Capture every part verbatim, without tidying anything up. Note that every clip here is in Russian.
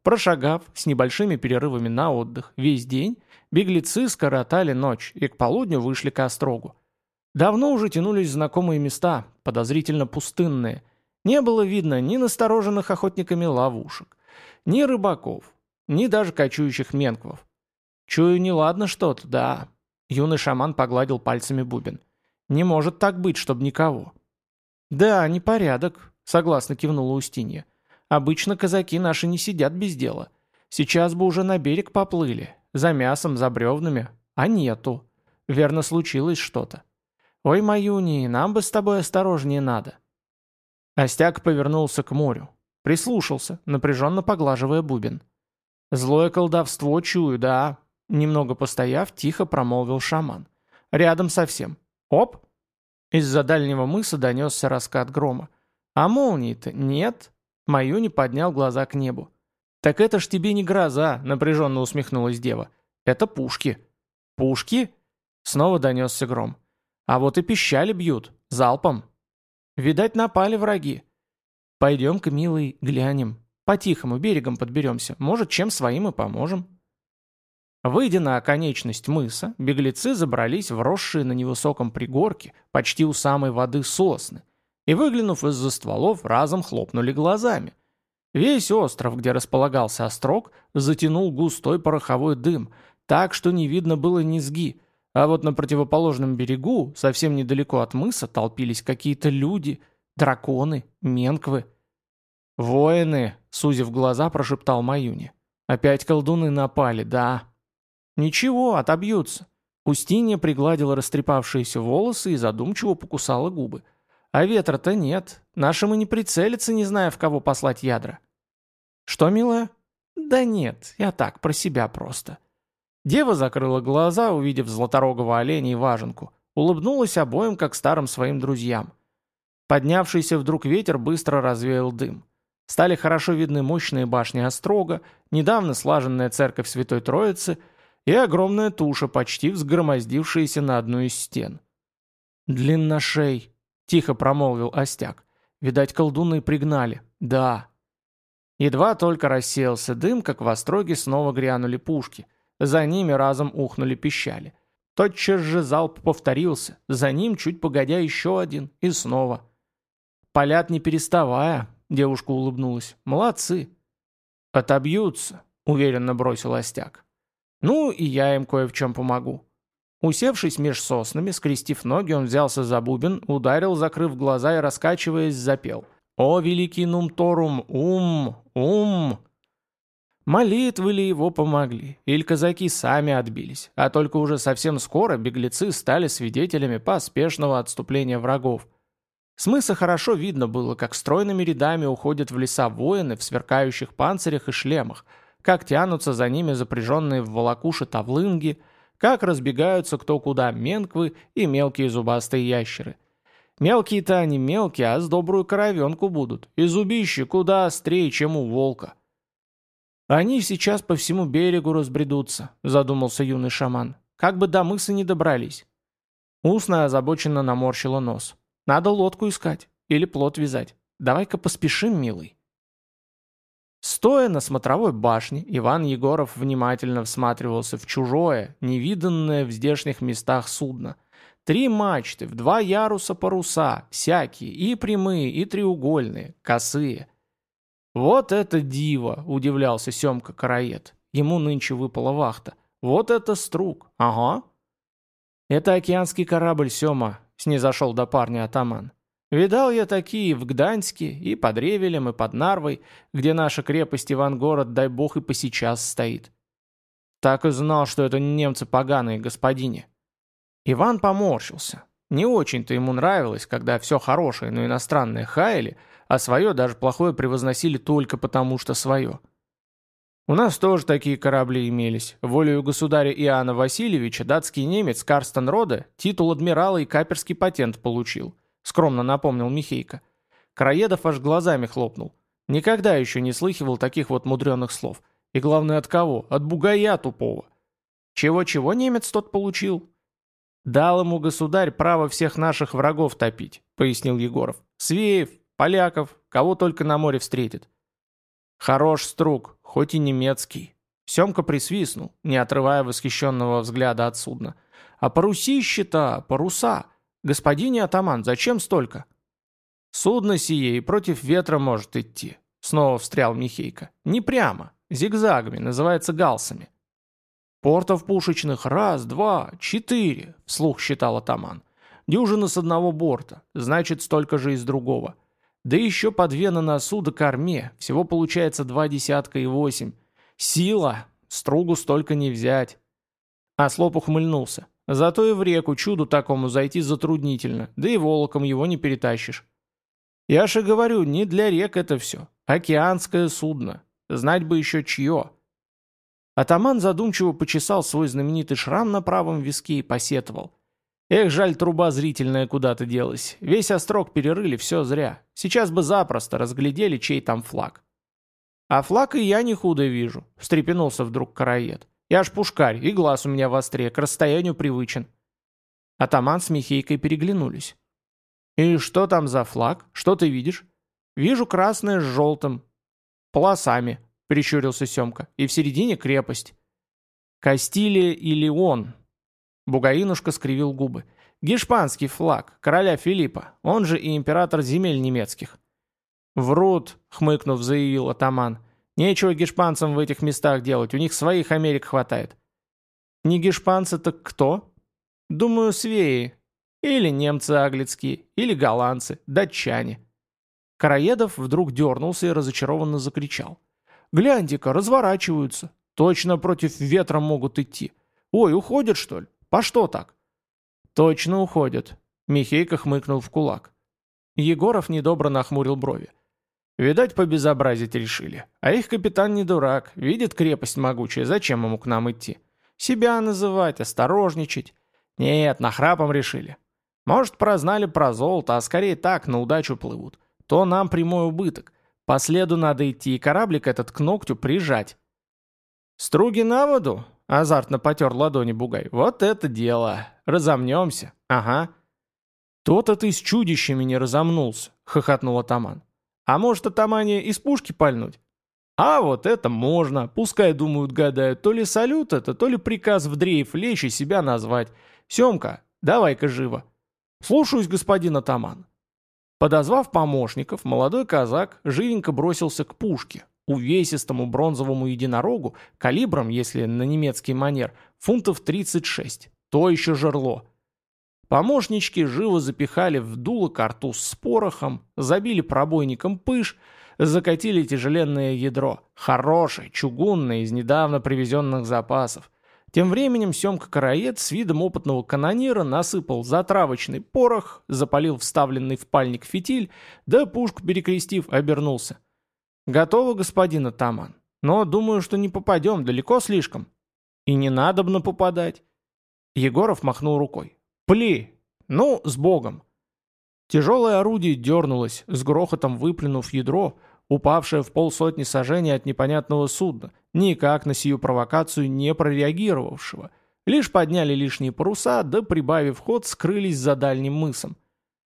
Прошагав с небольшими перерывами на отдых весь день, беглецы скоротали ночь и к полудню вышли к острогу. Давно уже тянулись знакомые места, подозрительно пустынные. Не было видно ни настороженных охотниками ловушек, ни рыбаков, ни даже кочующих менквов. Чую, неладно что-то, да. Юный шаман погладил пальцами бубен. Не может так быть, чтобы никого. Да, непорядок, согласно кивнула Устинья. Обычно казаки наши не сидят без дела. Сейчас бы уже на берег поплыли, за мясом, за бревнами, а нету. Верно, случилось что-то. Ой, Маюни, нам бы с тобой осторожнее надо. Остяк повернулся к морю. Прислушался, напряженно поглаживая бубен. Злое колдовство чую, да. Немного постояв, тихо промолвил шаман. Рядом совсем. Оп! Из-за дальнего мыса донесся раскат грома. А молнии-то нет. Маюни поднял глаза к небу. «Так это ж тебе не гроза», — напряженно усмехнулась дева. «Это пушки». «Пушки?» — снова донесся гром. «А вот и пищали бьют. Залпом. Видать, напали враги. Пойдем-ка, милый, глянем. По-тихому берегом подберемся. Может, чем своим и поможем». Выйдя на оконечность мыса, беглецы забрались в росшие на невысоком пригорке, почти у самой воды сосны, и, выглянув из-за стволов, разом хлопнули глазами. Весь остров, где располагался острог, затянул густой пороховой дым, так что не видно было низги, а вот на противоположном берегу, совсем недалеко от мыса, толпились какие-то люди, драконы, менквы. «Воины!» — сузив глаза, прошептал Маюни. «Опять колдуны напали, да». «Ничего, отобьются». Устинья пригладила растрепавшиеся волосы и задумчиво покусала губы. «А ветра-то нет. Нашим и не прицелиться, не зная, в кого послать ядра». «Что, милая?» «Да нет, я так, про себя просто». Дева закрыла глаза, увидев златорогого оленя и важенку. Улыбнулась обоим, как старым своим друзьям. Поднявшийся вдруг ветер быстро развеял дым. Стали хорошо видны мощные башни острога, недавно слаженная церковь Святой Троицы и огромная туша, почти взгромоздившаяся на одну из стен. «Длинношей», — тихо промолвил Остяк. «Видать, колдуны пригнали. Да». Едва только рассеялся дым, как в остроге снова грянули пушки. За ними разом ухнули пищали. Тотчас же залп повторился, за ним чуть погодя еще один, и снова. «Палят не переставая», — девушка улыбнулась. «Молодцы». «Отобьются», — уверенно бросил Остяк. «Ну, и я им кое в чем помогу». Усевшись меж соснами, скрестив ноги, он взялся за бубен, ударил, закрыв глаза и, раскачиваясь, запел. «О, великий Нумторум, ум, ум!» Молитвы ли его помогли, или казаки сами отбились, а только уже совсем скоро беглецы стали свидетелями поспешного отступления врагов. С мыса хорошо видно было, как стройными рядами уходят в леса воины в сверкающих панцирях и шлемах, как тянутся за ними запряженные в волокуши тавлынги, как разбегаются кто куда менквы и мелкие зубастые ящеры. Мелкие-то они мелкие, а с добрую коровенку будут, и зубищи куда острее, чем у волка. «Они сейчас по всему берегу разбредутся», — задумался юный шаман. «Как бы до мыса не добрались». Устная озабоченно наморщила нос. «Надо лодку искать или плот вязать. Давай-ка поспешим, милый». Стоя на смотровой башне, Иван Егоров внимательно всматривался в чужое, невиданное в здешних местах судно. Три мачты, в два яруса паруса, всякие, и прямые, и треугольные, косые. «Вот это диво!» – удивлялся Семка Караед. Ему нынче выпала вахта. «Вот это струк! Ага!» «Это океанский корабль, Сема», – снизошел до парня атаман. «Видал я такие в Гданьске, и под Ревелем, и под Нарвой, где наша крепость Ивангород, дай бог, и посейчас стоит. Так и знал, что это немцы поганые, господине». Иван поморщился. Не очень-то ему нравилось, когда все хорошее, но иностранное хаяли, а свое, даже плохое, превозносили только потому, что свое. У нас тоже такие корабли имелись. Волею государя Иоанна Васильевича датский немец Карстен Роде титул адмирала и каперский патент получил, скромно напомнил Михейко. Краедов аж глазами хлопнул. Никогда еще не слыхивал таких вот мудреных слов. И главное, от кого? От бугая тупого. Чего-чего немец тот получил? «Дал ему государь право всех наших врагов топить», — пояснил Егоров. «Свеев, поляков, кого только на море встретит». «Хорош струк, хоть и немецкий». Семка присвистнул, не отрывая восхищенного взгляда от судна. «А парусище-то, паруса! Господине атаман, зачем столько?» «Судно сие и против ветра может идти», — снова встрял Михейко. «Не прямо, зигзагами, называется галсами». «Портов пушечных раз, два, четыре», — вслух считал атаман. «Дюжина с одного борта, значит, столько же и с другого. Да еще по две на носу до корме, всего получается два десятка и восемь. Сила! Стругу столько не взять». Ослоп ухмыльнулся. «Зато и в реку чуду такому зайти затруднительно, да и волоком его не перетащишь». «Я же говорю, не для рек это все. Океанское судно. Знать бы еще чье». Атаман задумчиво почесал свой знаменитый шрам на правом виске и посетовал. «Эх, жаль, труба зрительная куда-то делась. Весь острог перерыли, все зря. Сейчас бы запросто разглядели, чей там флаг». «А флаг и я не худо вижу», — встрепенулся вдруг караед. «Я ж пушкарь, и глаз у меня востре, к расстоянию привычен». Атаман с Михейкой переглянулись. «И что там за флаг? Что ты видишь?» «Вижу красное с желтым. Полосами», — прищурился Семка. «И в середине крепость». «Кастилия и Леон». Бугаинушка скривил губы. «Гешпанский флаг, короля Филиппа, он же и император земель немецких». «Врут», — хмыкнув, заявил атаман. «Нечего гешпанцам в этих местах делать, у них своих Америк хватает». «Не гешпанцы, так кто?» «Думаю, свеи. Или немцы аглицкие, или голландцы, датчане». Караедов вдруг дернулся и разочарованно закричал. «Гляньте-ка, разворачиваются. Точно против ветра могут идти. Ой, уходят, что ли? По что так?» «Точно уходят», — Михейко хмыкнул в кулак. Егоров недобро нахмурил брови. «Видать, побезобразить решили. А их капитан не дурак, видит крепость могучая, зачем ему к нам идти? Себя называть, осторожничать. Нет, нахрапом решили. Может, прознали про золото, а скорее так, на удачу плывут. То нам прямой убыток. По следу надо идти и кораблик этот к ногтю прижать». «Струги на воду?» — азартно потер ладони Бугай. «Вот это дело! Разомнемся! Ага!» «То-то ты с чудищами не разомнулся!» — хохотнул атаман. «А может, атамане из пушки пальнуть?» «А вот это можно! Пускай думают, гадают, то ли салют это, то ли приказ в дрейф лечь и себя назвать. Семка, давай-ка живо!» «Слушаюсь, господин атаман!» Подозвав помощников, молодой казак живенько бросился к пушке, увесистому бронзовому единорогу, калибром, если на немецкий манер, фунтов тридцать шесть. То еще жерло. Помощнички живо запихали в дуло картуз с порохом, забили пробойником пыш, закатили тяжеленное ядро, хорошее, чугунное, из недавно привезенных запасов. Тем временем Семка-караед с видом опытного канонира насыпал затравочный порох, запалил вставленный в пальник фитиль, да пушку перекрестив, обернулся. «Готово, господин атаман. Но думаю, что не попадем, далеко слишком». «И не надобно попадать». Егоров махнул рукой. «Пли! Ну, с Богом!» Тяжелое орудие дернулось, с грохотом выплюнув ядро, упавшее в полсотни сажений от непонятного судна, никак на сию провокацию не прореагировавшего. Лишь подняли лишние паруса, да, прибавив ход, скрылись за дальним мысом.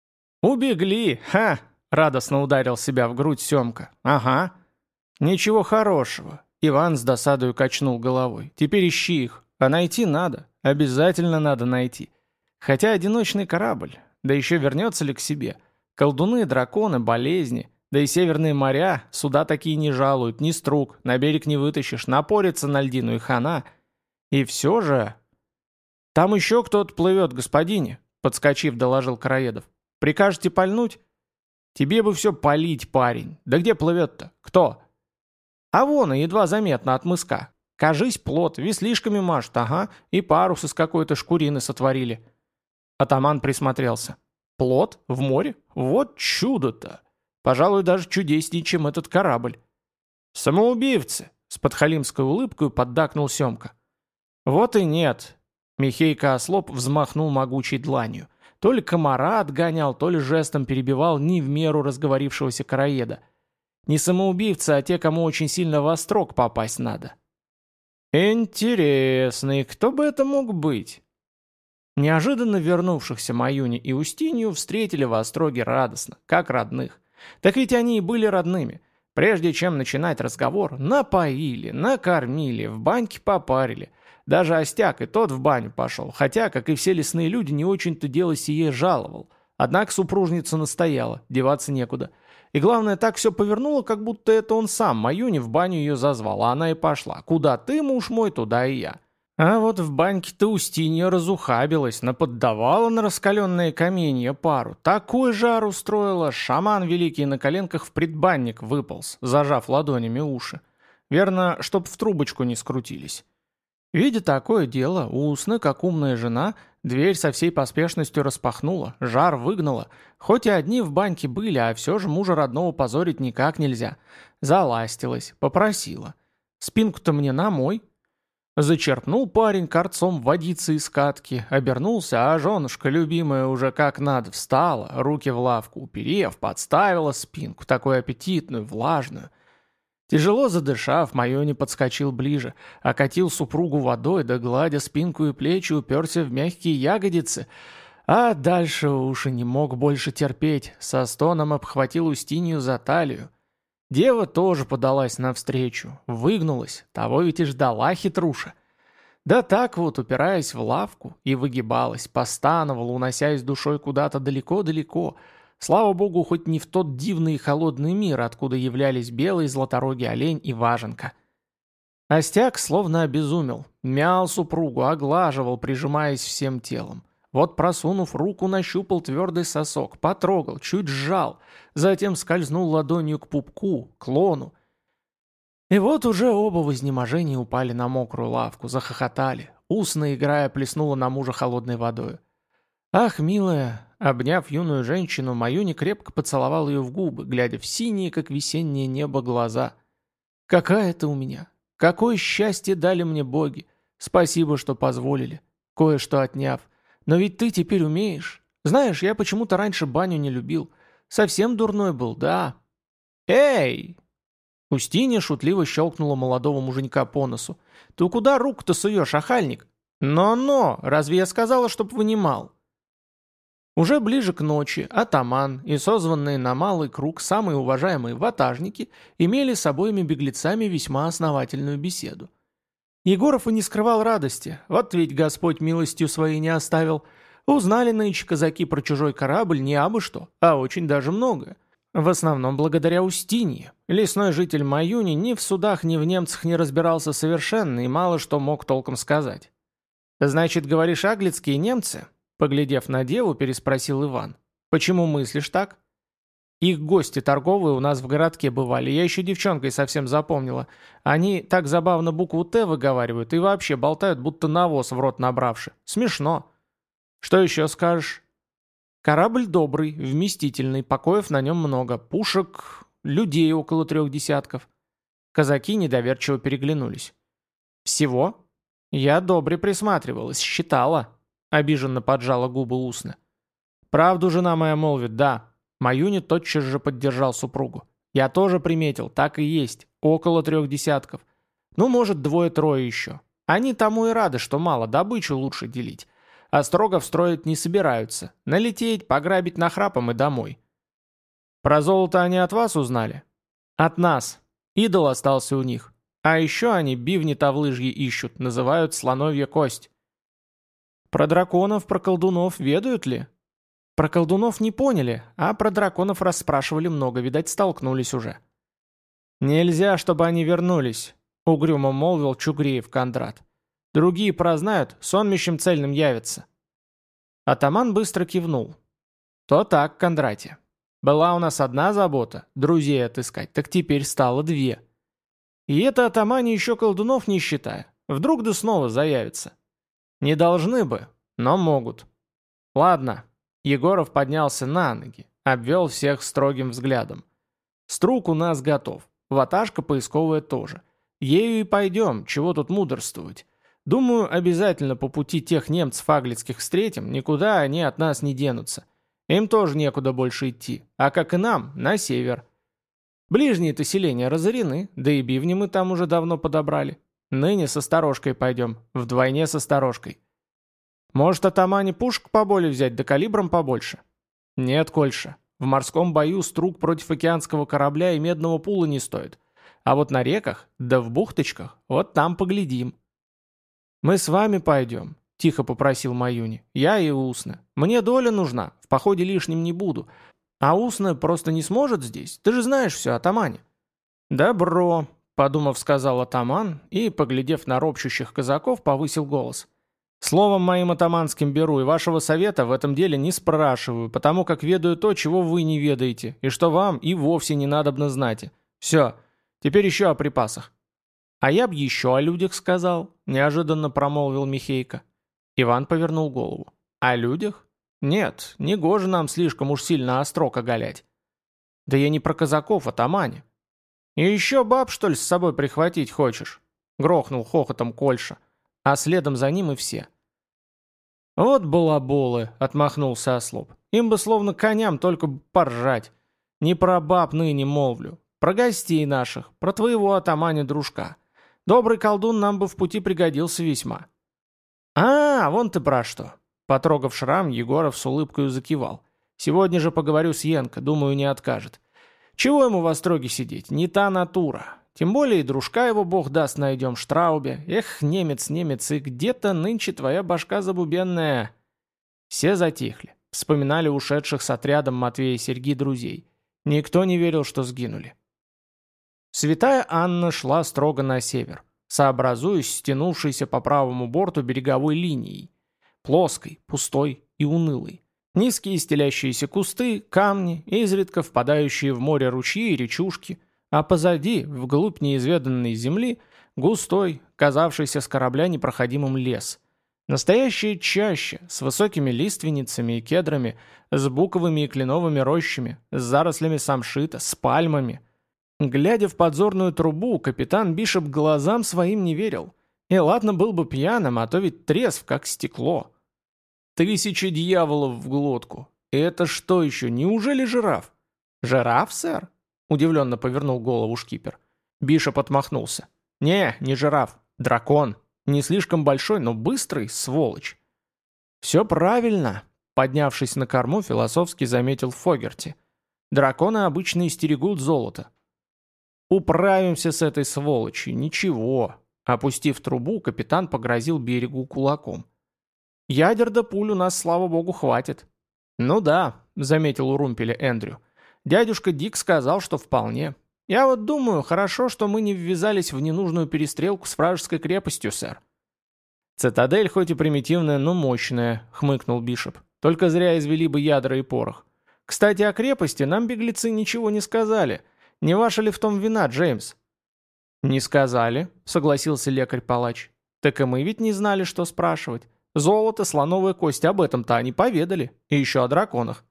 «Убегли! Ха!» — радостно ударил себя в грудь Семка. «Ага!» «Ничего хорошего!» — Иван с досадою качнул головой. «Теперь ищи их. А найти надо. Обязательно надо найти. Хотя одиночный корабль, да еще вернется ли к себе? Колдуны, драконы, болезни, да и северные моря, суда такие не жалуют, ни струг, на берег не вытащишь, напорится на льдину и хана. И все же...» «Там еще кто-то плывет, господине», — подскочив, доложил Караедов. «Прикажете пальнуть?» «Тебе бы все палить, парень. Да где плывет-то? Кто?» «А вон, и едва заметно от мыска. Кажись, плот, веслишками машут, ага, и парус из какой-то шкурины сотворили». Атаман присмотрелся. «Плот? В море? Вот чудо-то! Пожалуй, даже чудеснее, чем этот корабль». «Самоубивцы!» — с подхалимской улыбкой поддакнул Семка. «Вот и нет!» — Михейко Ослоп взмахнул могучей дланью. То ли комара отгонял, то ли жестом перебивал не в меру разговорившегося караеда. Не самоубивцы, а те, кому очень сильно во строк попасть надо. «Интересно, и кто бы это мог быть?» Неожиданно вернувшихся Маюни и Устинью встретили в Остроге радостно, как родных. Так ведь они и были родными. Прежде чем начинать разговор, напоили, накормили, в баньке попарили. Даже Остяк и тот в баню пошел, хотя, как и все лесные люди, не очень-то дело сие жаловал. Однако супружница настояла, деваться некуда. И главное, так все повернуло, как будто это он сам Маюне в баню ее зазвал, а она и пошла. Куда ты, муж мой, туда и я. А вот в баньке-то Устинья разухабилась, наподдавала на раскаленные каменья пару. Такой жар устроила, шаман великий на коленках в предбанник выполз, зажав ладонями уши. Верно, чтоб в трубочку не скрутились. Видя такое дело, Усна, как умная жена, дверь со всей поспешностью распахнула, жар выгнала. Хоть и одни в баньке были, а все же мужа родного позорить никак нельзя. Заластилась, попросила. «Спинку-то мне намой». Зачерпнул парень корцом водицы из катки, обернулся, а женушка любимая уже как надо встала, руки в лавку уперев, подставила спинку, такую аппетитную, влажную. Тяжело задышав, Маюня подскочил ближе, окатил супругу водой, да гладя спинку и плечи, уперся в мягкие ягодицы. А дальше уж и не мог больше терпеть, со стоном обхватил Устинью за талию. Дева тоже подалась навстречу, выгнулась, того ведь и ждала хитруша. Да так вот, упираясь в лавку, и выгибалась, постановала, уносясь душой куда-то далеко-далеко. Слава богу, хоть не в тот дивный и холодный мир, откуда являлись белый златорогий олень и важенка. Остяк словно обезумел, мял супругу, оглаживал, прижимаясь всем телом. Вот, просунув руку, нащупал твердый сосок, потрогал, чуть сжал, затем скользнул ладонью к пупку, к лону. И вот уже оба в изнеможении упали на мокрую лавку, захохотали. Усна, играя, плеснула на мужа холодной водой. «Ах, милая!» Обняв юную женщину, Маюня крепко поцеловал ее в губы, глядя в синие, как весеннее небо, глаза. «Какая ты у меня! Какое счастье дали мне боги! Спасибо, что позволили, кое-что отняв. Но ведь ты теперь умеешь. Знаешь, я почему-то раньше баню не любил. Совсем дурной был, да». «Эй!» Устинья шутливо щелкнула молодого муженька по носу. «Ты куда руку-то суешь, охальник?» «Но-но! Разве я сказала, чтоб вынимал?» Уже ближе к ночи атаман и созванные на малый круг самые уважаемые ватажники имели с обоими беглецами весьма основательную беседу. Егоров и не скрывал радости, вот ведь Господь милостью своей не оставил. Узнали нынче казаки про чужой корабль не абы что, а очень даже многое. В основном благодаря Устинье. Лесной житель Маюни ни в судах, ни в немцах не разбирался совершенно и мало что мог толком сказать. «Значит, говоришь, аглицкие немцы?» Поглядев на деву, переспросил Иван. «Почему мыслишь так?» «Их гости торговые у нас в городке бывали, я еще девчонкой совсем запомнила. Они так забавно букву «Т» выговаривают и вообще болтают, будто навоз в рот набравши. Смешно. Что еще скажешь?» «Корабль добрый, вместительный, покоев на нем много, пушек, людей около трех десятков». Казаки недоверчиво переглянулись. «Всего?» «Я добре присматривалась, считала». Обиженно поджала губы Усна. «Правду жена моя молвит, да». Маюня тотчас же поддержал супругу. «Я тоже приметил, так и есть. Около трех десятков. Ну, может, двое-трое еще. Они тому и рады, что мало, добычу лучше делить. А строго строить не собираются. Налететь, пограбить нахрапом и домой». «Про золото они от вас узнали?» «От нас. Идол остался у них. А еще они бивни тавлыжьи ищут, называют слоновья кость». «Про драконов, про колдунов ведают ли?» «Про колдунов не поняли, а про драконов расспрашивали много, видать, столкнулись уже». «Нельзя, чтобы они вернулись», — угрюмо молвил Чугреев Кондрат. «Другие прознают, сонмищем цельным явятся». Атаман быстро кивнул. «То так, Кондратья. Была у нас одна забота — друзей отыскать, так теперь стало две. И это атамане еще колдунов не считая. Вдруг да снова заявятся. Не должны бы, но могут. Ладно». Егоров поднялся на ноги, обвел всех строгим взглядом. «Струк у нас готов, ваташка поисковая тоже. Ею и пойдем, чего тут мудрствовать. Думаю, обязательно по пути тех немцев аглицких встретим, никуда они от нас не денутся. Им тоже некуда больше идти, а как и нам, на север. Ближние-то селения разорены, да и бивни мы там уже давно подобрали. Ныне со сторожкой пойдем, вдвойне со сторожкой. Может, атамане пушек поболее взять, да калибром побольше?» «Нет, Кольша, В морском бою струк против океанского корабля и медного пула не стоит. А вот на реках, да в бухточках, вот там поглядим». «Мы с вами пойдем», — тихо попросил Маюни. «Я и Усна. Мне доля нужна, в походе лишним не буду. А Усна просто не сможет здесь, ты же знаешь все о Тамане». «Добро», — подумав, сказал атаман и, поглядев на ропщущих казаков, повысил голос. «Словом моим атаманским беру, и вашего совета в этом деле не спрашиваю, потому как ведаю то, чего вы не ведаете, и что вам и вовсе не надобно знать. Все, теперь еще о припасах». «А я б еще о людях сказал», — неожиданно промолвил Михейко. Иван повернул голову. «О людях? Нет, не гоже нам слишком уж сильно острог оголять». «Да я не про казаков, а тамане». «И еще баб, что ли, с собой прихватить хочешь?» — грохнул хохотом Кольша, а следом за ним и все. «Вот балаболы», — отмахнулся Ослоп. «Им бы словно коням только поржать. Не про баб ныне молвлю, про гостей наших, про твоего атаманя-дружка. Добрый колдун нам бы в пути пригодился весьма». «А, вон ты про что!» Потрогав шрам, Егоров с улыбкой закивал. «Сегодня же поговорю с Янко, думаю, не откажет. Чего ему в остроге сидеть? Не та натура. Тем более и дружка его бог даст найдем в Штраубе. Эх, немец, немец, и где-то нынче твоя башка забубенная». Все затихли, вспоминали ушедших с отрядом Матвея и Серги друзей. Никто не верил, что сгинули. Святая Анна шла строго на север, сообразуясь с тянувшейся по правому борту береговой линией. Плоской, пустой и унылой. Низкие стелящиеся кусты, камни, изредка впадающие в море ручьи и речушки, а позади, вглубь неизведанной земли, густой, казавшийся с корабля непроходимым лес. Настоящая чаща, с высокими лиственницами и кедрами, с буковыми и кленовыми рощами, с зарослями самшита, с пальмами. Глядя в подзорную трубу, капитан Бишоп глазам своим не верил. И ладно был бы пьяным, а то ведь трезв, как стекло. Тысячи дьяволов в глотку. И это что еще, неужели жираф? «Жираф, сэр?» — удивленно повернул голову шкипер. Бишоп отмахнулся. «Не, не жираф. Дракон. Не слишком большой, но быстрый, сволочь». «Все правильно», — поднявшись на корму, философски заметил Фогерти. «Драконы обычно истерегут золото». «Управимся с этой сволочью, ничего». Опустив трубу, капитан погрозил берегу кулаком. «Ядер да пуль у нас, слава богу, хватит». «Ну да», — заметил у румпеля Эндрю. «Дядюшка Дик сказал, что вполне. Я вот думаю, хорошо, что мы не ввязались в ненужную перестрелку с вражеской крепостью, сэр». «Цитадель хоть и примитивная, но мощная», — хмыкнул Бишоп. «Только зря извели бы ядра и порох. Кстати, о крепости нам беглецы ничего не сказали. Не ваша ли в том вина, Джеймс?» «Не сказали», — согласился лекарь-палач. «Так и мы ведь не знали, что спрашивать. Золото, слоновая кость, об этом-то они поведали. И еще о драконах».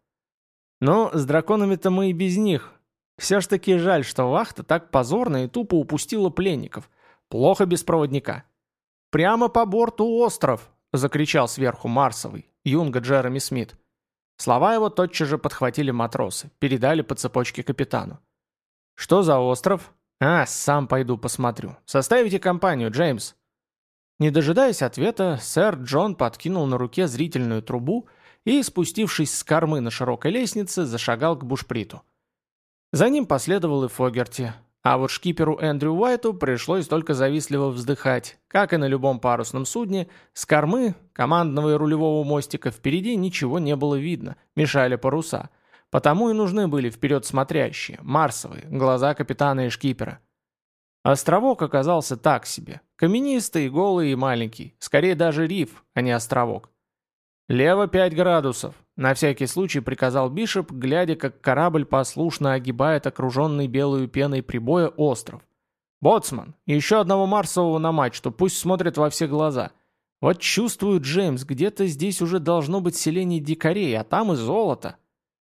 «Ну, с драконами-то мы и без них. Все ж таки жаль, что вахта так позорно и тупо упустила пленников. Плохо без проводника». «Прямо по борту остров!» — закричал сверху Марсовый, юнга Джереми Смит. Слова его тотчас же подхватили матросы, передали по цепочке капитану. «Что за остров?» «А, сам пойду посмотрю. Составите компанию, Джеймс». Не дожидаясь ответа, сэр Джон подкинул на руке зрительную трубу и, спустившись с кормы на широкой лестнице, зашагал к бушприту. За ним последовал и Фогерти, а вот шкиперу Эндрю Уайту пришлось только завистливо вздыхать. Как и на любом парусном судне, с кормы, командного и рулевого мостика впереди ничего не было видно, мешали паруса. Потому и нужны были вперед смотрящие, марсовые, глаза капитана и шкипера. Островок оказался так себе. Каменистый, голый и маленький. Скорее даже риф, а не островок. «Лево пять градусов», — на всякий случай приказал Бишоп, глядя, как корабль послушно огибает окруженный белую пеной прибоя остров. «Боцман, еще одного марсового на мачту, пусть смотрят во все глаза. Вот чувствую, Джеймс, где-то здесь уже должно быть селение дикарей, а там и золото».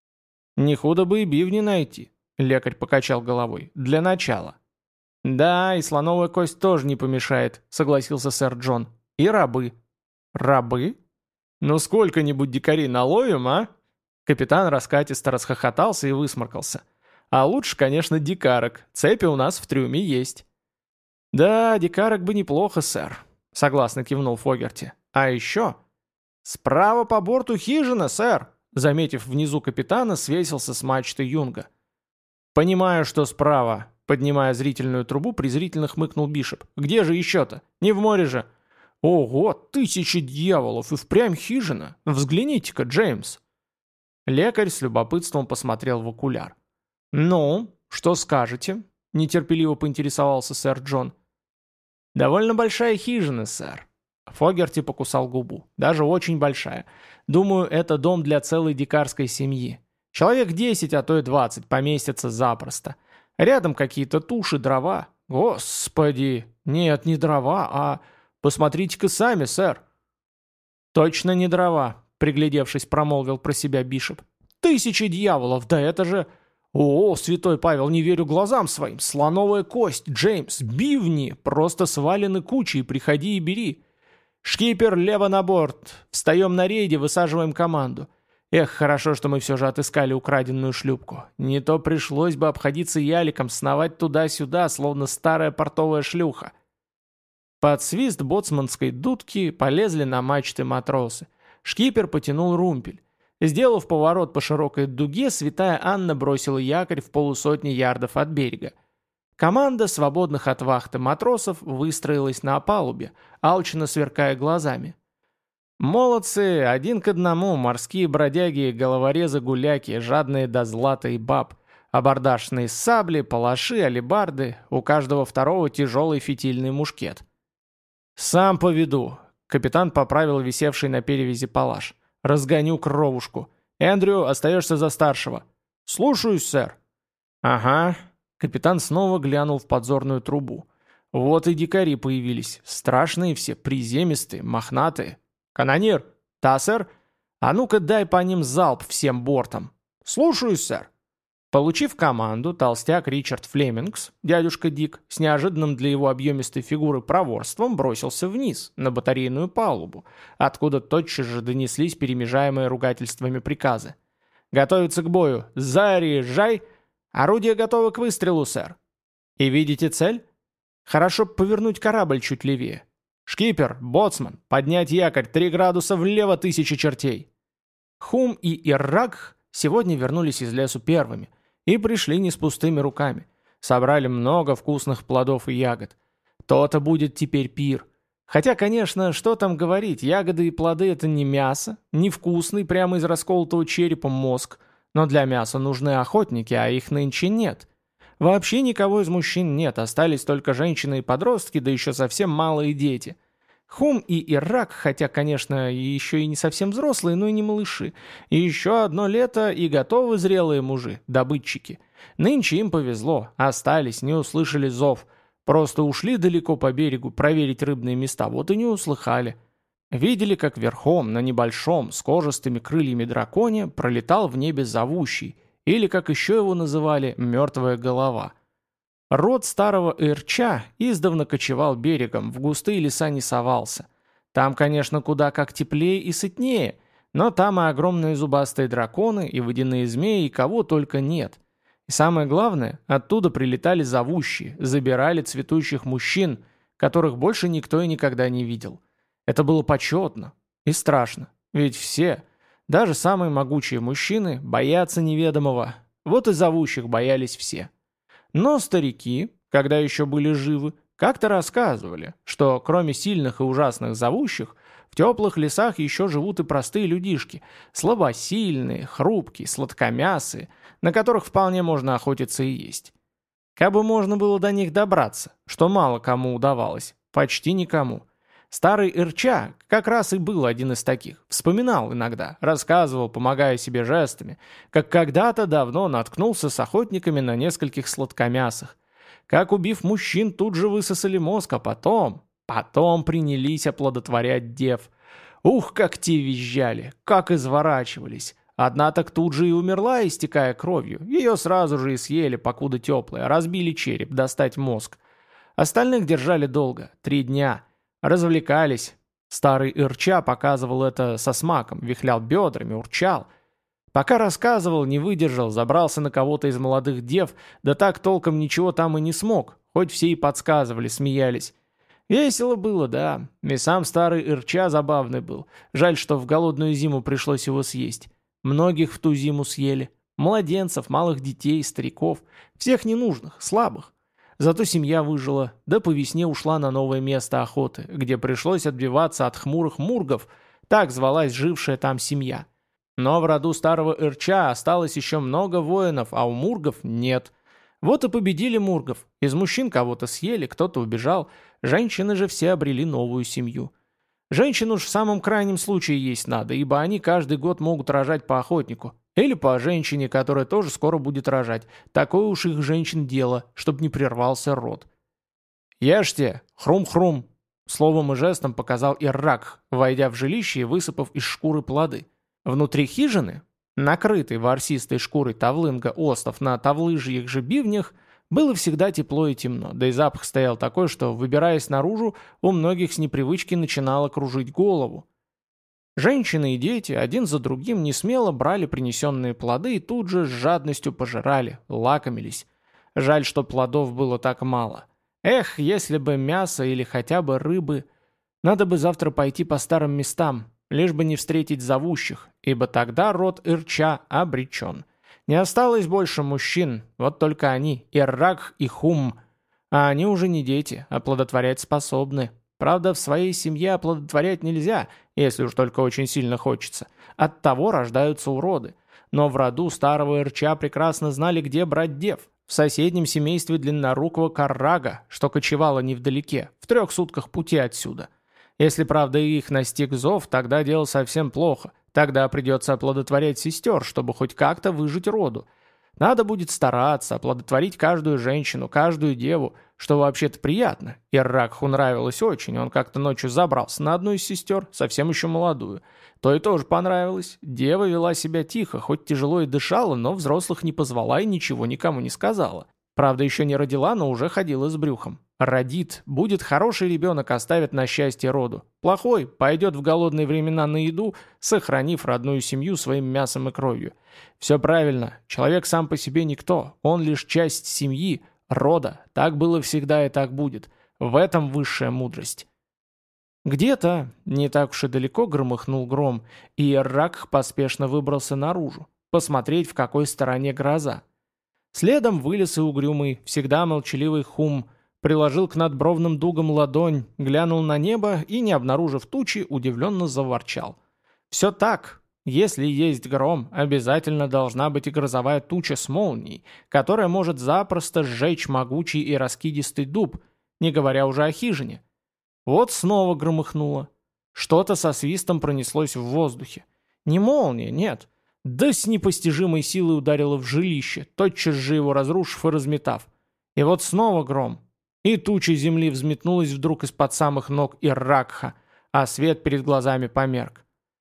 «Не худо бы и бивни найти», — лекарь покачал головой. «Для начала». «Да, и слоновая кость тоже не помешает», — согласился сэр Джон. «И рабы». «Рабы? Ну сколько-нибудь дикарей наловим, а?» Капитан раскатисто расхохотался и высморкался. «А лучше, конечно, дикарок. Цепи у нас в трюме есть». «Да, дикарок бы неплохо, сэр», — согласно кивнул Фогерти. «А еще...» «Справа по борту хижина, сэр», заметив внизу капитана, свесился с мачты юнга. «Понимаю, что справа», — поднимая зрительную трубу, презрительно хмыкнул Бишоп. «Где же еще-то? Не в море же!» «Ого, тысячи дьяволов, и впрямь хижина! Взгляните-ка, Джеймс!» Лекарь с любопытством посмотрел в окуляр. «Ну, что скажете?» — нетерпеливо поинтересовался сэр Джон. «Довольно большая хижина, сэр». Фогерти покусал губу. «Даже очень большая. Думаю, это дом для целой дикарской семьи. Человек десять, а то и двадцать поместятся запросто. Рядом какие-то туши, дрова. Господи! Нет, не дрова, а... Посмотрите-ка сами, сэр». «Точно не дрова», — приглядевшись, промолвил про себя Бишоп. «Тысячи дьяволов, да это же...» «О, святой Павел, не верю глазам своим! Слоновая кость, Джеймс, бивни, просто свалены кучей, приходи и бери. Шкипер, лево на борт, встаем на рейде, высаживаем команду. Эх, хорошо, что мы все же отыскали украденную шлюпку. Не то пришлось бы обходиться яликом, сновать туда-сюда, словно старая портовая шлюха». Под свист боцманской дудки полезли на мачты матросы. Шкипер потянул румпель. Сделав поворот по широкой дуге, святая Анна бросила якорь в полусотни ярдов от берега. Команда свободных от вахты матросов выстроилась на палубе, алчно сверкая глазами. Молодцы, один к одному, морские бродяги, головорезы-гуляки, жадные до злата и баб, абордажные сабли, палаши, алебарды, у каждого второго тяжелый фитильный мушкет. «Сам поведу», — капитан поправил висевший на перевязи палаш. «Разгоню кровушку. Эндрю, остаешься за старшего». «Слушаюсь, сэр». «Ага». Капитан снова глянул в подзорную трубу. «Вот и дикари появились. Страшные все, приземистые, мохнатые. Канонир? Да, сэр? А ну-ка дай по ним залп всем бортом». «Слушаюсь, сэр». Получив команду, толстяк Ричард Флемингс, дядюшка Дик, с неожиданным для его объемистой фигуры проворством бросился вниз, на батарейную палубу, откуда тотчас же донеслись перемежаемые ругательствами приказы. «Готовиться к бою! Заряжай! Орудие готово к выстрелу, сэр!» «И видите цель? Хорошо повернуть корабль чуть левее. Шкипер, боцман, поднять якорь три градуса влево, тысячи чертей!» Хум и Иррак сегодня вернулись из лесу первыми, и пришли не с пустыми руками. Собрали много вкусных плодов и ягод. То-то будет теперь пир. Хотя, конечно, что там говорить, ягоды и плоды — это не мясо, не вкусный, прямо из расколотого черепа мозг. Но для мяса нужны охотники, а их нынче нет. Вообще никого из мужчин нет, остались только женщины и подростки, да еще совсем малые дети. Хум и Иррак, хотя, конечно, еще и не совсем взрослые, но и не малыши. И еще одно лето, и готовы зрелые мужи, добытчики. Нынче им повезло, остались, не услышали зов. Просто ушли далеко по берегу проверить рыбные места, вот и не услыхали. Видели, как верхом, на небольшом, с кожистыми крыльями драконе, пролетал в небе зовущий, или, как еще его называли, мертвая голова. Род старого Ирча издавна кочевал берегом, в густые леса не совался. Там, конечно, куда как теплее и сытнее, но там и огромные зубастые драконы, и водяные змеи, и кого только нет. И самое главное, оттуда прилетали зовущие, забирали цветущих мужчин, которых больше никто и никогда не видел. Это было почетно и страшно, ведь все, даже самые могучие мужчины, боятся неведомого, вот и зовущих боялись все. Но старики, когда еще были живы, как-то рассказывали, что кроме сильных и ужасных зовущих, в теплых лесах еще живут и простые людишки, слабосильные, хрупкие, сладкомясые, на которых вполне можно охотиться и есть. Кабы можно было до них добраться, что мало кому удавалось, почти никому. Старый Ирча как раз и был один из таких, вспоминал иногда, рассказывал, помогая себе жестами, как когда-то давно наткнулся с охотниками на нескольких сладкомясых, как, убив мужчин, тут же высосали мозг, а потом, потом принялись оплодотворять дев. Ух, как те визжали, как изворачивались. Одна так тут же и умерла, истекая кровью, ее сразу же и съели, покуда теплая, разбили череп, достать мозг. Остальных держали долго, три дня. Развлекались. Старый Ирча показывал это со смаком, вихлял бедрами, урчал. Пока рассказывал, не выдержал, забрался на кого-то из молодых дев, да так толком ничего там и не смог, хоть все и подсказывали, смеялись. Весело было, да, и сам старый Ирча забавный был. Жаль, что в голодную зиму пришлось его съесть. Многих в ту зиму съели. Младенцев, малых детей, стариков. Всех ненужных, слабых. Зато семья выжила, да по весне ушла на новое место охоты, где пришлось отбиваться от хмурых мургов, так звалась жившая там семья. Но в роду старого Ирча осталось еще много воинов, а у мургов нет. Вот и победили мургов. Из мужчин кого-то съели, кто-то убежал. Женщины же все обрели новую семью. Женщин уж в самом крайнем случае есть надо, ибо они каждый год могут рожать по охотнику. Или по женщине, которая тоже скоро будет рожать. Такое уж их женщин дело, чтобы не прервался род. «Ешьте! Хрум-хрум!» Словом и жестом показал Иррак, войдя в жилище и высыпав из шкуры плоды. Внутри хижины, накрытый ворсистой шкурой тавлынга остов на тавлыжьих же бивнях, было всегда тепло и темно, да и запах стоял такой, что, выбираясь наружу, у многих с непривычки начинало кружить голову. Женщины и дети один за другим несмело брали принесенные плоды и тут же с жадностью пожирали, лакомились. Жаль, что плодов было так мало. Эх, если бы мясо или хотя бы рыбы. Надо бы завтра пойти по старым местам, лишь бы не встретить зовущих, ибо тогда род Ирча обречен. Не осталось больше мужчин, вот только они, Иррак и Хум. А они уже не дети, оплодотворять способны. Правда, в своей семье оплодотворять нельзя, если уж только очень сильно хочется. Оттого рождаются уроды. Но в роду старого Ирча прекрасно знали, где брать дев. В соседнем семействе длиннорукого Каррага, что кочевало невдалеке, в трех сутках пути отсюда. Если, правда, их настиг зов, тогда дело совсем плохо. Тогда придется оплодотворять сестер, чтобы хоть как-то выжить роду. Надо будет стараться, оплодотворить каждую женщину, каждую деву, что вообще-то приятно. Ирракху нравилось очень, он как-то ночью забрался на одну из сестер, совсем еще молодую. То и тоже понравилось. Дева вела себя тихо, хоть тяжело и дышала, но взрослых не позвала и ничего никому не сказала. Правда, еще не родила, но уже ходила с брюхом. Родит, будет хороший ребенок, оставит на счастье роду. Плохой, пойдет в голодные времена на еду, сохранив родную семью своим мясом и кровью. Все правильно, человек сам по себе никто, он лишь часть семьи, рода. Так было всегда и так будет. В этом высшая мудрость. Где-то, не так уж и далеко, громыхнул гром, и Ирракх поспешно выбрался наружу, посмотреть, в какой стороне гроза. Следом вылез и угрюмый, всегда молчаливый Хум, приложил к надбровным дугам ладонь, глянул на небо и, не обнаружив тучи, удивленно заворчал. «Все так. Если есть гром, обязательно должна быть и грозовая туча с молнией, которая может запросто сжечь могучий и раскидистый дуб, не говоря уже о хижине». Вот снова громыхнуло. Что-то со свистом пронеслось в воздухе. Не молния, нет. Да с непостижимой силой ударило в жилище, тотчас же его разрушив и разметав. И вот снова гром. И туча земли взметнулась вдруг из-под самых ног Ирракха, а свет перед глазами померк.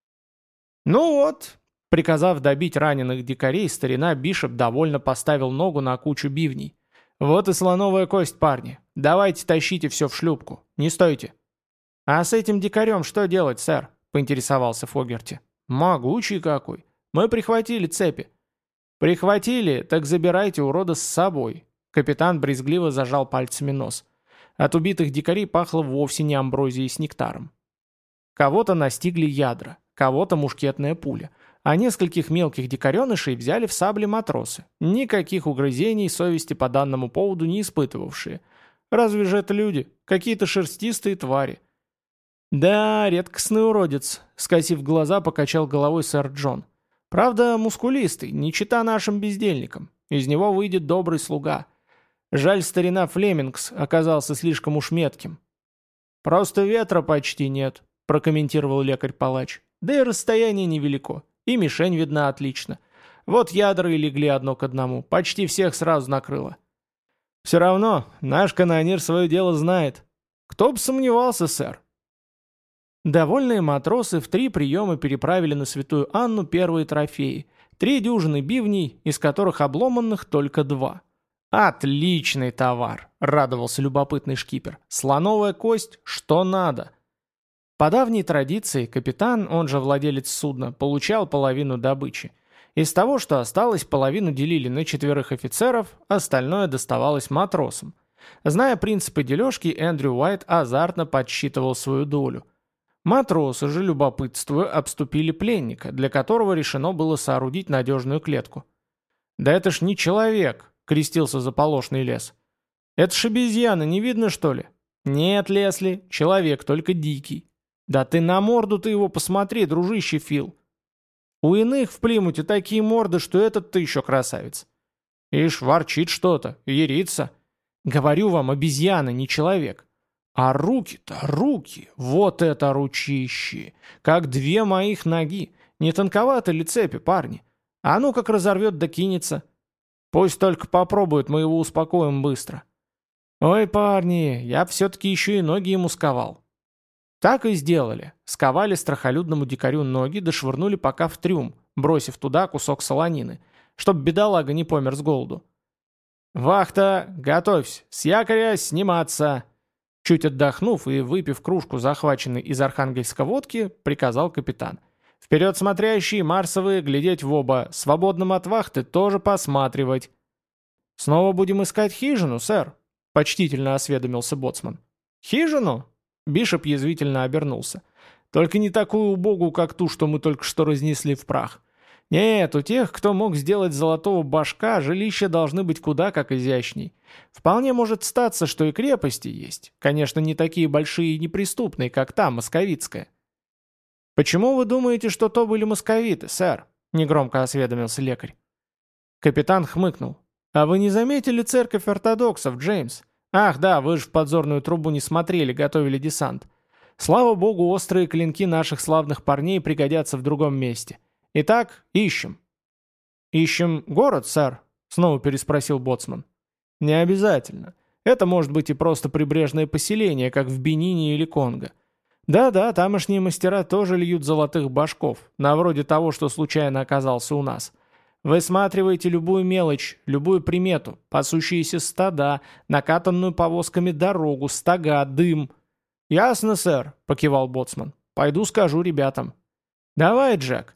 «Ну вот», — приказав добить раненых дикарей, старина Бишоп довольно поставил ногу на кучу бивней. «Вот и слоновая кость, парни. Давайте тащите все в шлюпку. Не стойте». «А с этим дикарем что делать, сэр?» — поинтересовался Фогерти. «Могучий какой. Мы прихватили цепи». «Прихватили, так забирайте урода с собой». Капитан брезгливо зажал пальцами нос. От убитых дикарей пахло вовсе не амброзией с нектаром. Кого-то настигли ядра, кого-то мушкетная пуля, а нескольких мелких дикаренышей взяли в сабли матросы, никаких угрызений совести по данному поводу не испытывавшие. Разве же это люди? Какие-то шерстистые твари. «Да, редкостный уродец», — скосив глаза, покачал головой сэр Джон. «Правда, мускулистый, не чита нашим бездельникам. Из него выйдет добрый слуга. Жаль, старина Флемингс оказался слишком уж метким». «Просто ветра почти нет», — прокомментировал лекарь-палач. «Да и расстояние невелико, и мишень видна отлично. Вот ядра и легли одно к одному, почти всех сразу накрыло». «Все равно, наш канонир свое дело знает. Кто бы сомневался, сэр». Довольные матросы в три приема переправили на Святую Анну первые трофеи. Три дюжины бивней, из которых обломанных только два. «Отличный товар!» — радовался любопытный шкипер. «Слоновая кость, что надо!» По давней традиции капитан, он же владелец судна, получал половину добычи. Из того, что осталось, половину делили на четверых офицеров, остальное доставалось матросам. Зная принципы дележки, Эндрю Уайт азартно подсчитывал свою долю. Матросы же, любопытствуя, обступили пленника, для которого решено было соорудить надежную клетку. «Да это ж не человек!» — крестился заполошный лес. «Это ж обезьяна, не видно, что ли?» «Нет, Лесли, человек, только дикий». «Да ты на морду-то его посмотри, дружище Фил. У иных в Плимуте такие морды, что этот-то еще красавец». «Ишь, ворчит что-то, ерится». «Говорю вам, обезьяна, не человек». «А руки-то, руки, вот это ручищи! Как две моих ноги! Не тонковаты ли цепи, парни? А ну как разорвет да кинется. Пусть только попробует, мы его успокоим быстро». «Ой, парни, я все-таки еще и ноги ему сковал». Так и сделали. Сковали страхолюдному дикарю ноги, да швырнули пока в трюм, бросив туда кусок солонины, чтоб бедолага не помер с голоду. «Вахта, готовься, с якоря сниматься!» Чуть отдохнув и выпив кружку захваченной из Архангельска водки, приказал капитан. «Вперед смотрящие, марсовые, глядеть в оба, свободным от вахты тоже посматривать». «Снова будем искать хижину, сэр?» — почтительно осведомился боцман. «Хижину?» — Бишоп язвительно обернулся. «Только не такую убогую, как ту, что мы только что разнесли в прах. Нет, у тех, кто мог сделать золотого башка, жилища должны быть куда как изящней. Вполне может статься, что и крепости есть. Конечно, не такие большие и неприступные, как та, московитская». «Почему вы думаете, что то были московиты, сэр?» — негромко осведомился лекарь. Капитан хмыкнул. «А вы не заметили церковь ортодоксов, Джеймс? Ах, да, вы же в подзорную трубу не смотрели, готовили десант. Слава богу, острые клинки наших славных парней пригодятся в другом месте. Итак, ищем». «Ищем город, сэр?» — снова переспросил боцман. «Не обязательно. Это может быть и просто прибрежное поселение, как в Бенине или Конго. Да-да, тамошние мастера тоже льют золотых башков, на вроде того, что случайно оказался у нас. Высматривайте любую мелочь, любую примету, пасущиеся стада, накатанную повозками дорогу, стога, дым». «Ясно, сэр», — покивал боцман. «Пойду скажу ребятам». «Давай, Джек».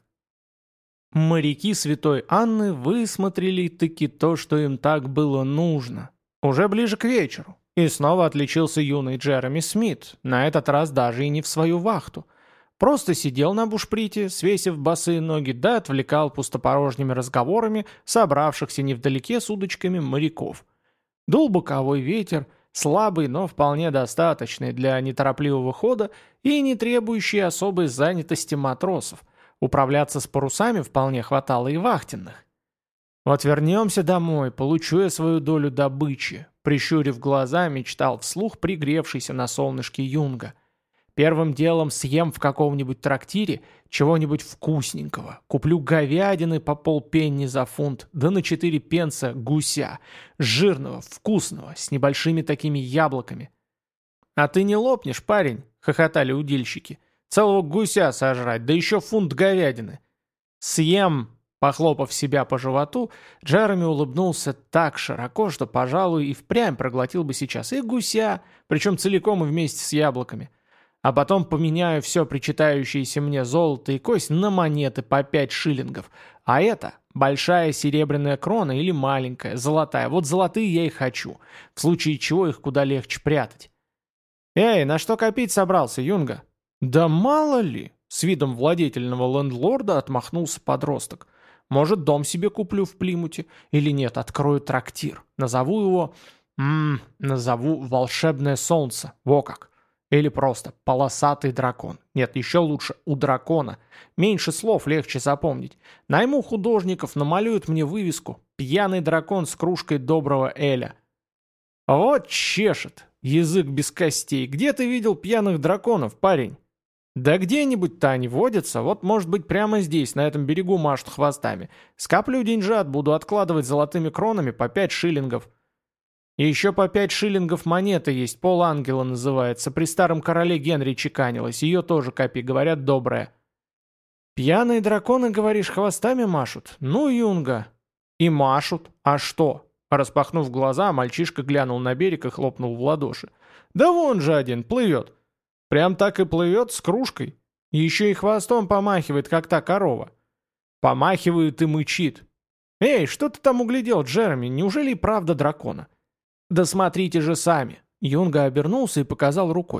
Моряки Святой Анны высмотрели-таки то, что им так было нужно. Уже ближе к вечеру. И снова отличился юный Джереми Смит, на этот раз даже и не в свою вахту. Просто сидел на бушприте, свесив босые ноги, да отвлекал пустопорожними разговорами собравшихся невдалеке с удочками моряков. Дул боковой ветер, слабый, но вполне достаточный для неторопливого хода и не требующий особой занятости матросов. Управляться с парусами вполне хватало и вахтенных. «Вот вернемся домой, получу я свою долю добычи», прищурив глаза, мечтал вслух пригревшийся на солнышке юнга. «Первым делом съем в каком-нибудь трактире чего-нибудь вкусненького, куплю говядины по полпенни за фунт, да на четыре пенса гуся, жирного, вкусного, с небольшими такими яблоками». «А ты не лопнешь, парень?» — хохотали удильщики. «Целого гуся сожрать, да еще фунт говядины». «Съем!» — похлопав себя по животу, Джереми улыбнулся так широко, что, пожалуй, и впрямь проглотил бы сейчас и гуся, причем целиком и вместе с яблоками. А потом поменяю все причитающееся мне золото и кость на монеты по пять шиллингов. А это большая серебряная крона или маленькая, золотая. Вот золотые я и хочу, в случае чего их куда легче прятать. «Эй, на что копить собрался, юнга?» «Да мало ли!» — с видом владетельного лендлорда отмахнулся подросток. «Может, дом себе куплю в Плимуте? Или нет, открою трактир. Назову его... Ммм, назову «Волшебное солнце». Во как! Или просто «Полосатый дракон». Нет, еще лучше «У дракона». Меньше слов, легче запомнить. Найму художников, намалюют мне вывеску «Пьяный дракон с кружкой доброго эля». Вот чешет! Язык без костей. Где ты видел пьяных драконов, парень? Да где-нибудь-то они водятся, вот, может быть, прямо здесь, на этом берегу машут хвостами. Скоплю деньжат, буду откладывать золотыми кронами по пять шиллингов. И еще по пять шиллингов монета есть, полангела называется, при старом короле Генри чеканилась, ее тоже копи, говорят, добрая. Пьяные драконы, говоришь, хвостами машут? Ну, юнга. И машут, а что? Распахнув глаза, мальчишка глянул на берег и хлопнул в ладоши. Да вон же один, плывет. Прям так и плывет с кружкой. Еще и хвостом помахивает, как та корова. Помахивает и мычит. Эй, что ты там углядел, Джереми? Неужели и правда дракона? Да смотрите же сами. Юнга обернулся и показал рукой.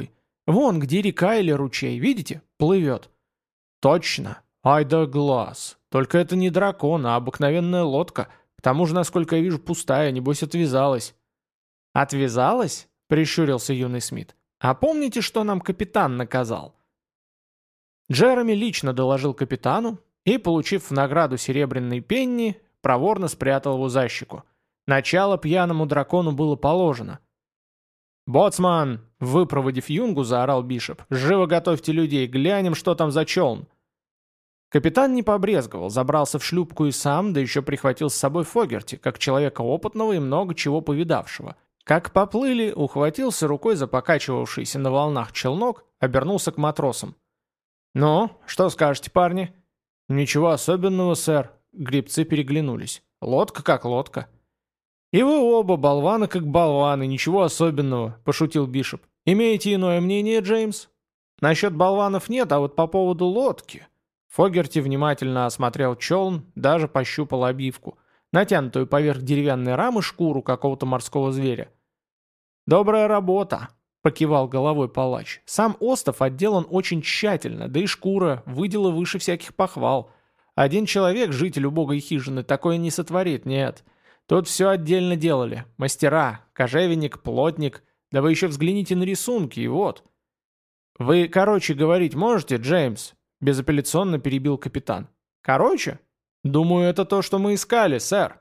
Вон, где река или ручей, видите? Плывет». «Точно. Ай да глаз. Только это не дракон, а обыкновенная лодка. К тому же, насколько я вижу, пустая, небось отвязалась». «Отвязалась?» — прищурился юный Смит. «А помните, что нам капитан наказал?» Джереми лично доложил капитану и, получив в награду серебряный пенни, проворно спрятал его за щеку. Начало пьяному дракону было положено. «Боцман!» — выпроводив юнгу, заорал Бишоп. «Живо готовьте людей, глянем, что там за челн!» Капитан не побрезговал, забрался в шлюпку и сам, да еще прихватил с собой Фогерти, как человека опытного и много чего повидавшего. Как поплыли, ухватился рукой за покачивавшийся на волнах челнок, обернулся к матросам. «Ну, что скажете, парни?» «Ничего особенного, сэр». Гребцы переглянулись. «Лодка как лодка». «И вы оба болваны как болваны, ничего особенного», — пошутил Бишоп. «Имеете иное мнение, Джеймс?» «Насчет болванов нет, а вот по поводу лодки...» Фогерти внимательно осмотрел челн, даже пощупал обивку, натянутую поверх деревянной рамы шкуру какого-то морского зверя. «Добрая работа», — покивал головой палач. «Сам остов отделан очень тщательно, да и шкура выдела выше всяких похвал. Один человек, житель убогой хижины, такое не сотворит, нет. Тут все отдельно делали. Мастера, кожевенник, плотник. Да вы еще взгляните на рисунки, и вот». «Вы короче говорить можете, Джеймс?» — безапелляционно перебил капитан. «Короче? Думаю, это то, что мы искали, сэр».